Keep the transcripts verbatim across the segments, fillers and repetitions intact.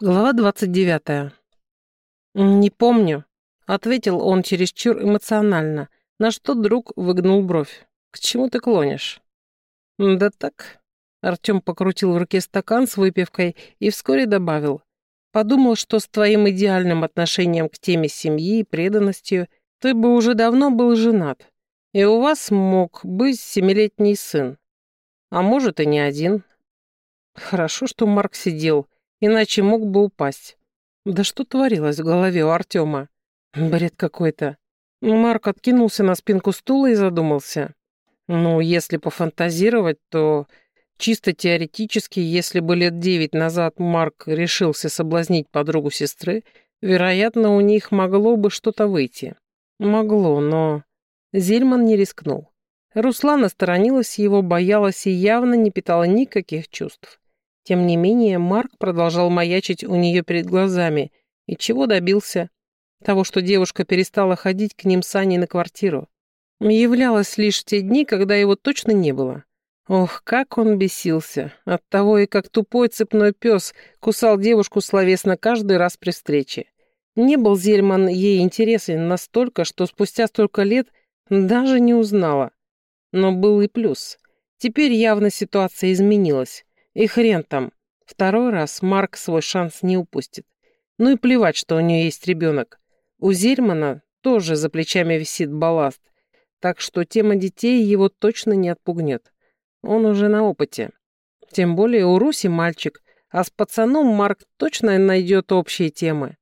Глава двадцать девятая. «Не помню», — ответил он чересчур эмоционально, на что друг выгнул бровь. «К чему ты клонишь?» «Да так». Артём покрутил в руке стакан с выпивкой и вскоре добавил. «Подумал, что с твоим идеальным отношением к теме семьи и преданностью ты бы уже давно был женат, и у вас мог быть семилетний сын. А может, и не один». Хорошо, что Марк сидел, иначе мог бы упасть. Да что творилось в голове у Артема? Бред какой-то. Марк откинулся на спинку стула и задумался. Ну, если пофантазировать, то чисто теоретически, если бы лет девять назад Марк решился соблазнить подругу сестры, вероятно, у них могло бы что-то выйти. Могло, но... Зельман не рискнул. Руслана сторонилась его, боялась и явно не питала никаких чувств. Тем не менее, Марк продолжал маячить у нее перед глазами. И чего добился? Того, что девушка перестала ходить к ним с Аней на квартиру. Являлась лишь в те дни, когда его точно не было. Ох, как он бесился. Оттого и как тупой цепной пес кусал девушку словесно каждый раз при встрече. Не был Зельман ей интересен настолько, что спустя столько лет даже не узнала. Но был и плюс. Теперь явно ситуация изменилась. И хрен там. Второй раз Марк свой шанс не упустит. Ну и плевать, что у нее есть ребенок. У Зельмана тоже за плечами висит балласт. Так что тема детей его точно не отпугнет. Он уже на опыте. Тем более у Руси мальчик, а с пацаном Марк точно найдет общие темы.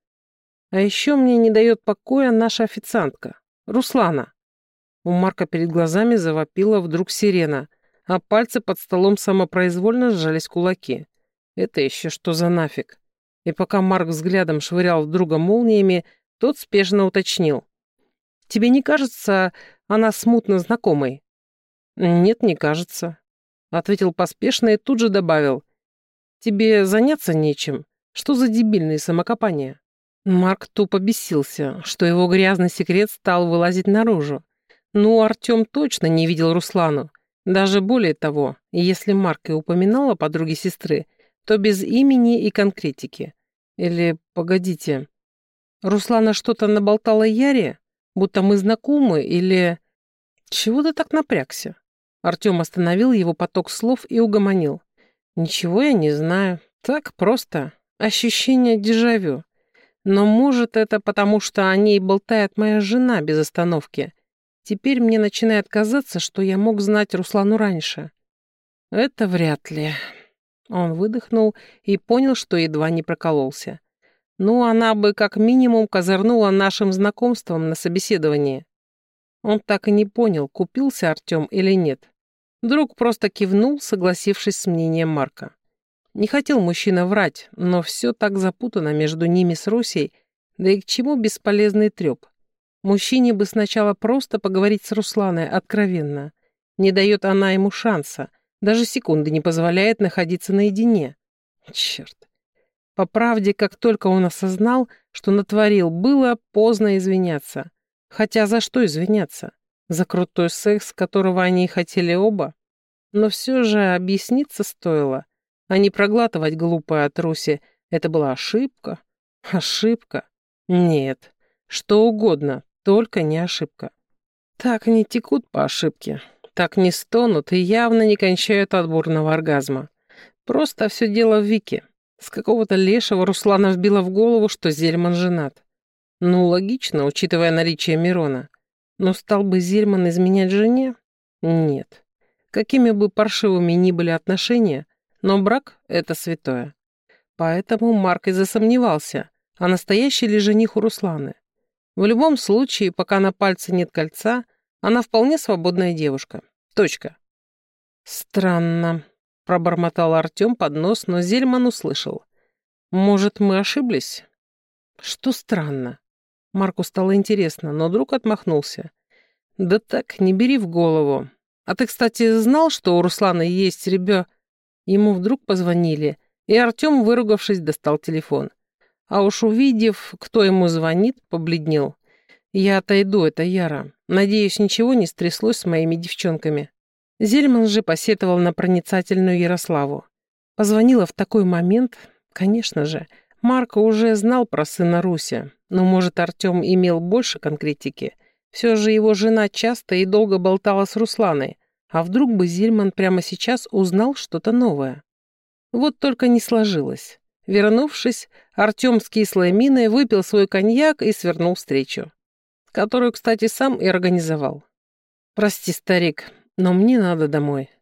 А еще мне не дает покоя наша официантка, Руслана. У Марка перед глазами завопила вдруг сирена, а пальцы под столом самопроизвольно сжались кулаки. Это еще что за нафиг? И пока Марк взглядом швырял в друга молниями, тот спешно уточнил. «Тебе не кажется она смутно знакомой?» «Нет, не кажется», — ответил поспешно и тут же добавил. «Тебе заняться нечем? Что за дебильные самокопания?» Марк тупо бесился, что его грязный секрет стал вылазить наружу. Ну, Артем точно не видел Руслану. Даже более того, если Марк и упоминал о подруге сестры, то без имени и конкретики. Или, погодите, Руслана что-то наболтала Яре? Будто мы знакомы, или... Чего ты так напрягся? Артем остановил его поток слов и угомонил. Ничего я не знаю. Так просто. Ощущение дежавю. Но может это потому, что о ней болтает моя жена без остановки. Теперь мне начинает казаться, что я мог знать Руслану раньше. Это вряд ли. Он выдохнул и понял, что едва не прокололся. Ну, она бы как минимум козырнула нашим знакомством на собеседовании. Он так и не понял, купился Артем или нет. Друг просто кивнул, согласившись с мнением Марка. Не хотел мужчина врать, но все так запутано между ними с Русей, да и к чему бесполезный треп. Мужчине бы сначала просто поговорить с Русланой откровенно. Не дает она ему шанса, даже секунды не позволяет находиться наедине. Черт. По правде, как только он осознал, что натворил, было поздно извиняться. Хотя за что извиняться? За крутой секс, которого они хотели оба? Но все же объясниться стоило, а не проглатывать глупое от Руси. Это была ошибка. Ошибка? Нет. Что угодно, только не ошибка. Так не текут по ошибке. Так не стонут и явно не кончают от бурного оргазма. Просто все дело в Вике. С какого-то лешего Руслана вбила в голову, что Зельман женат. Ну, логично, учитывая наличие Мирона. Но стал бы Зельман изменять жене? Нет. Какими бы паршивыми ни были отношения, но брак — это святое. Поэтому Марк и засомневался, а настоящий ли жених у Русланы. В любом случае, пока на пальце нет кольца, она вполне свободная девушка. Точка. Странно, пробормотал Артем под нос, но Зельман услышал. Может, мы ошиблись? Что странно? Марку стало интересно, но друг отмахнулся. Да так, не бери в голову. А ты, кстати, знал, что у Русланы есть ребё... Ему вдруг позвонили, и Артем, выругавшись, достал телефон. А уж увидев, кто ему звонит, побледнел. «Я отойду, это Яра. Надеюсь, ничего не стряслось с моими девчонками». Зельман же посетовал на проницательную Ярославу. Позвонила в такой момент, конечно же, Марко уже знал про сына Руся, но, может, Артем имел больше конкретики. Все же его жена часто и долго болтала с Русланой, а вдруг бы Зильман прямо сейчас узнал что-то новое. Вот только не сложилось. Вернувшись, Артем с кислой миной выпил свой коньяк и свернул встречу, которую, кстати, сам и организовал. «Прости, старик, но мне надо домой».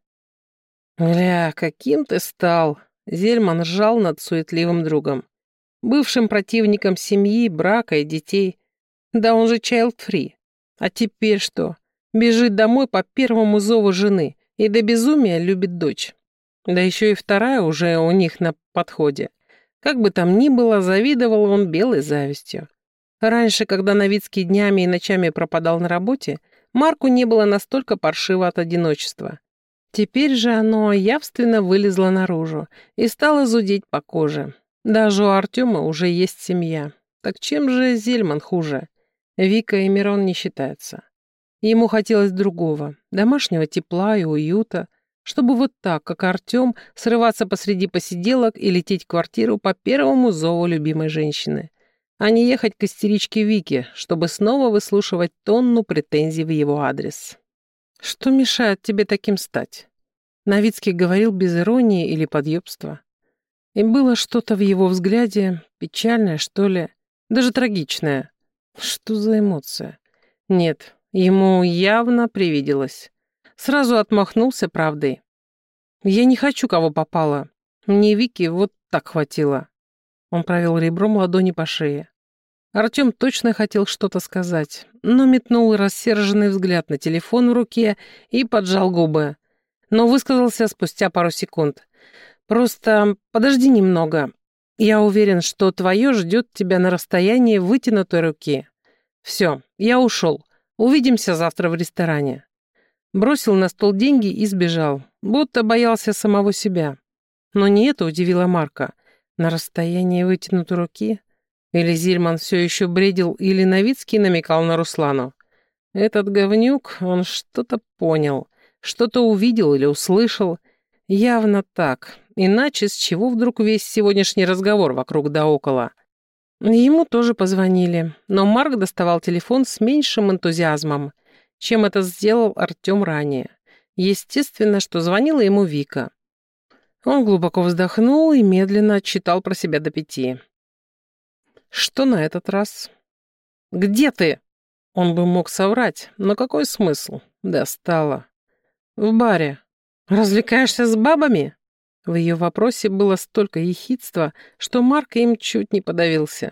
«Бля, каким ты стал!» Зельман ржал над суетливым другом. Бывшим противником семьи, брака и детей. Да он же child-free. А теперь что? Бежит домой по первому зову жены и до безумия любит дочь. Да еще и вторая уже у них на подходе. Как бы там ни было, завидовал он белой завистью. Раньше, когда Новицкий днями и ночами пропадал на работе, Марку не было настолько паршиво от одиночества. Теперь же оно явственно вылезло наружу и стало зудеть по коже. Даже у Артема уже есть семья. Так чем же Зельман хуже? Вика и Мирон не считаются. Ему хотелось другого, домашнего тепла и уюта, чтобы вот так, как Артем, срываться посреди посиделок и лететь в квартиру по первому зову любимой женщины, а не ехать к истеричке Вике, чтобы снова выслушивать тонну претензий в его адрес. «Что мешает тебе таким стать?» Новицкий говорил без иронии или подъебства. И было что-то в его взгляде, печальное, что ли, даже трагичное. Что за эмоция? Нет, ему явно привиделось. Сразу отмахнулся правдой. «Я не хочу, кого попало. Мне Вики вот так хватило». Он провел ребром ладони по шее. Артем точно хотел что-то сказать, но метнул рассерженный взгляд на телефон в руке и поджал губы. Но высказался спустя пару секунд. «Просто подожди немного. Я уверен, что твое ждет тебя на расстоянии вытянутой руки. Все, я ушел. Увидимся завтра в ресторане». Бросил на стол деньги и сбежал, будто боялся самого себя. Но не это удивило Марка. На расстоянии вытянутой руки? Или Зильман все еще бредил, или Новицкий намекал на Руслану. Этот говнюк, он что-то понял, что-то увидел или услышал. Явно так. Иначе с чего вдруг весь сегодняшний разговор вокруг да около? Ему тоже позвонили, но Марк доставал телефон с меньшим энтузиазмом, чем это сделал Артем ранее. Естественно, что звонила ему Вика. Он глубоко вздохнул и медленно отсчитал про себя до пяти. Что на этот раз? «Где ты?» Он бы мог соврать, но какой смысл? Достало. «В баре. Развлекаешься с бабами?» В ее вопросе было столько ехидства, что Марк им чуть не подавился.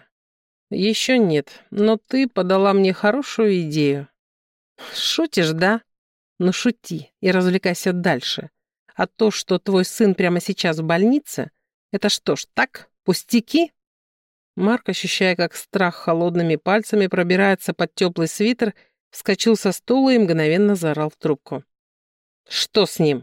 «Еще нет, но ты подала мне хорошую идею». «Шутишь, да? Ну шути и развлекайся дальше. А то, что твой сын прямо сейчас в больнице, это что ж так, пустяки?» Марк, ощущая, как страх холодными пальцами пробирается под теплый свитер, вскочил со стула и мгновенно заорал в трубку. «Что с ним?»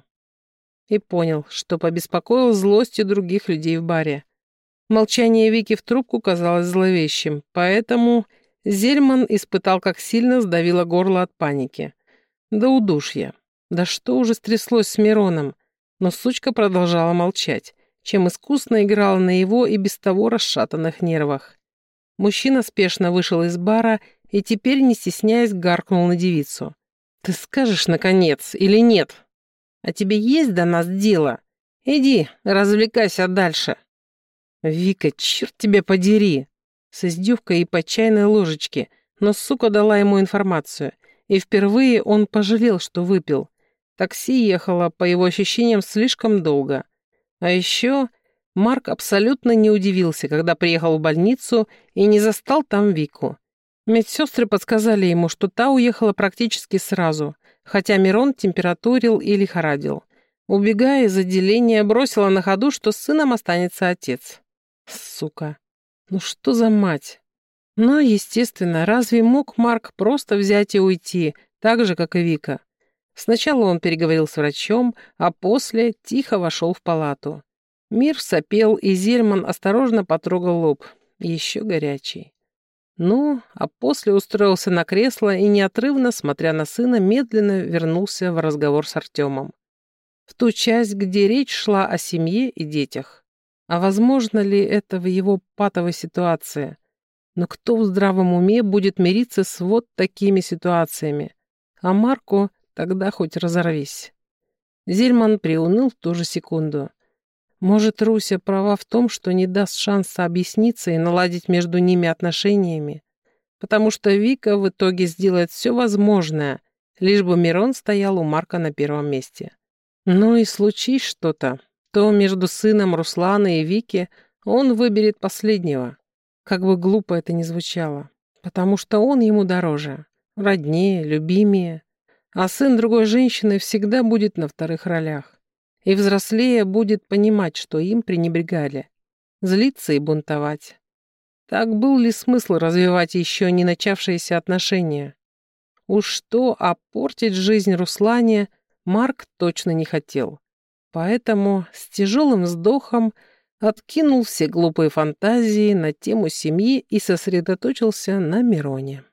И понял, что побеспокоил злостью других людей в баре. Молчание Вики в трубку казалось зловещим, поэтому Зельман испытал, как сильно сдавило горло от паники. До удушья. Да что уже стряслось с Мироном? Но сучка продолжала молчать, чем искусно играла на его и без того расшатанных нервах. Мужчина спешно вышел из бара и теперь, не стесняясь, гаркнул на девицу. «Ты скажешь, наконец, или нет? А тебе есть до нас дело? Иди, развлекайся дальше». «Вика, черт тебя подери!» С издевкой и по чайной ложечке, но сука дала ему информацию, и впервые он пожалел, что выпил. Такси ехало, по его ощущениям, слишком долго. А еще Марк абсолютно не удивился, когда приехал в больницу и не застал там Вику. Медсестры подсказали ему, что та уехала практически сразу, хотя Мирон температурил и лихорадил. Убегая из отделения, бросила на ходу, что с сыном останется отец. Сука. Ну что за мать? Но, естественно, разве мог Марк просто взять и уйти, так же, как и Вика? Сначала он переговорил с врачом, а после тихо вошел в палату. Мир сопел, и Зельман осторожно потрогал лоб. Еще горячий. Ну, а после устроился на кресло и, неотрывно, смотря на сына, медленно вернулся в разговор с Артемом. В ту часть, где речь шла о семье и детях. А возможно ли это в его патовой ситуации? Но кто в здравом уме будет мириться с вот такими ситуациями? А Марку тогда хоть разорвись. Зельман приуныл в ту же секунду. Может, Руся права в том, что не даст шанса объясниться и наладить между ними отношениями? Потому что Вика в итоге сделает все возможное, лишь бы Мирон стоял у Марка на первом месте. Ну и случись что-то, то между сыном Руслана и Вики он выберет последнего. Как бы глупо это ни звучало. Потому что он ему дороже, роднее, любимее. А сын другой женщины всегда будет на вторых ролях. И взрослея будет понимать, что им пренебрегали. Злиться и бунтовать. Так был ли смысл развивать еще не начавшиеся отношения? Уж что, а портить жизнь Руслане Марк точно не хотел. Поэтому с тяжелым вздохом откинул все глупые фантазии на тему семьи и сосредоточился на Мироне.